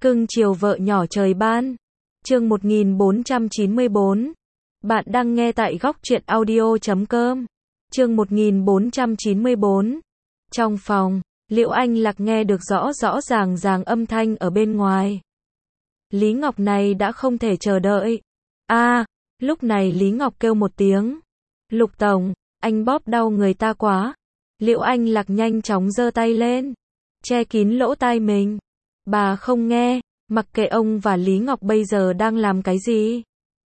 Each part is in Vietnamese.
Cưng chiều vợ nhỏ trời ban. Chương 1494. Bạn đang nghe tại góc truyện audio.com. Chương 1494. Trong phòng, Liễu Anh Lạc nghe được rõ rõ ràng âm thanh ở bên ngoài. Lý Ngọc này đã không thể chờ đợi. Lúc này Lý Ngọc kêu một tiếng. Lục tổng, anh bóp đau người ta quá. Liễu Anh Lạc nhanh chóng giơ tay lên, che kín lỗ tai mình. Bà không nghe, mặc kệ ông và Lý Ngọc bây giờ đang làm cái gì.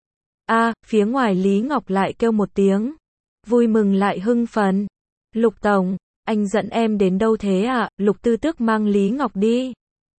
Phía ngoài Lý Ngọc lại kêu một tiếng, vui mừng lại hưng phấn. Lục tổng, anh dẫn em đến đâu thế ạ? Lục Tư Tước mang Lý Ngọc đi.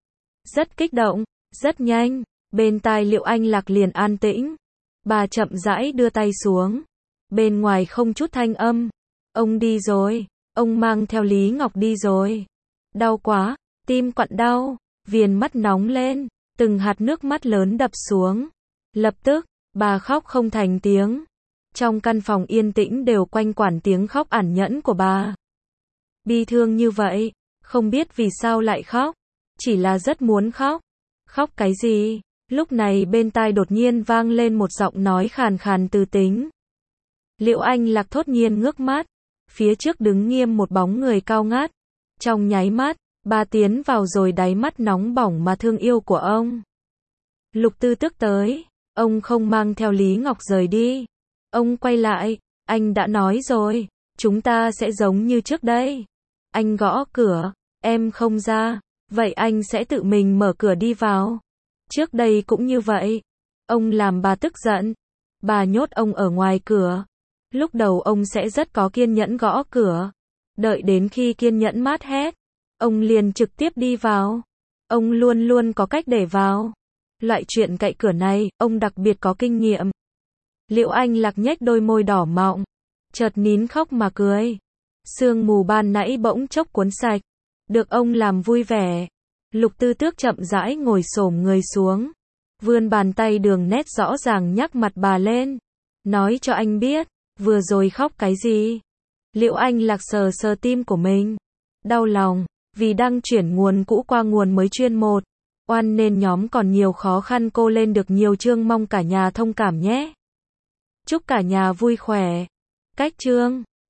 Rất kích động, rất nhanh, bên tai Liễu Anh Lạc liền an tĩnh. Bà chậm rãi đưa tay xuống. Bên ngoài không chút thanh âm. Ông đi rồi, ông mang theo Lý Ngọc đi rồi. Đau quá, tim quặn đau, viền mắt nóng lên, từng hạt nước mắt lớn đập xuống. Lập tức, bà khóc không thành tiếng. Trong căn phòng yên tĩnh đều quanh quẩn tiếng khóc ẩn nhẫn của bà. Bi thương như vậy, không biết vì sao lại khóc, chỉ là rất muốn khóc. Khóc cái gì? Lúc này bên tai đột nhiên vang lên một giọng nói khàn khàn từ tính. Liễu Anh Lạc thốt nhiên ngước mắt, phía trước đứng nghiêm một bóng người cao ngát. Trong nháy mắt, bà tiến vào rồi đáy mắt nóng bỏng mà thương yêu của ông. Lục Tư Tước tới, ông không mang theo Lý Ngọc rời đi. Ông quay lại, anh đã nói rồi, chúng ta sẽ giống như trước đây. Anh gõ cửa, em không ra, vậy anh sẽ tự mình mở cửa đi vào. Trước đây cũng như vậy. Ông làm bà tức giận. Bà nhốt ông ở ngoài cửa. Lúc đầu ông sẽ rất có kiên nhẫn gõ cửa. Đợi đến khi kiên nhẫn mát hết, ông liền trực tiếp đi vào. Ông luôn luôn có cách để vào. Loại chuyện cậy cửa này, ông đặc biệt có kinh nghiệm. Liễu Anh Lạc nhếch đôi môi đỏ mọng, chợt nín khóc mà cười. Sương mù ban nãy bỗng chốc cuốn sạch. Được ông làm vui vẻ. Lục Tư Tước chậm rãi ngồi xổm người xuống, vươn bàn tay đường nét rõ ràng nhắc mặt bà lên. Nói cho anh biết, vừa rồi khóc cái gì? Liễu Anh Lạc sờ sờ tim của mình. Đau lòng, vì đang chuyển nguồn cũ qua nguồn mới chuyên một. Oan nên nhóm còn nhiều khó khăn, cô lên được nhiều chương, mong cả nhà thông cảm nhé. Chúc cả nhà vui khỏe. Cách chương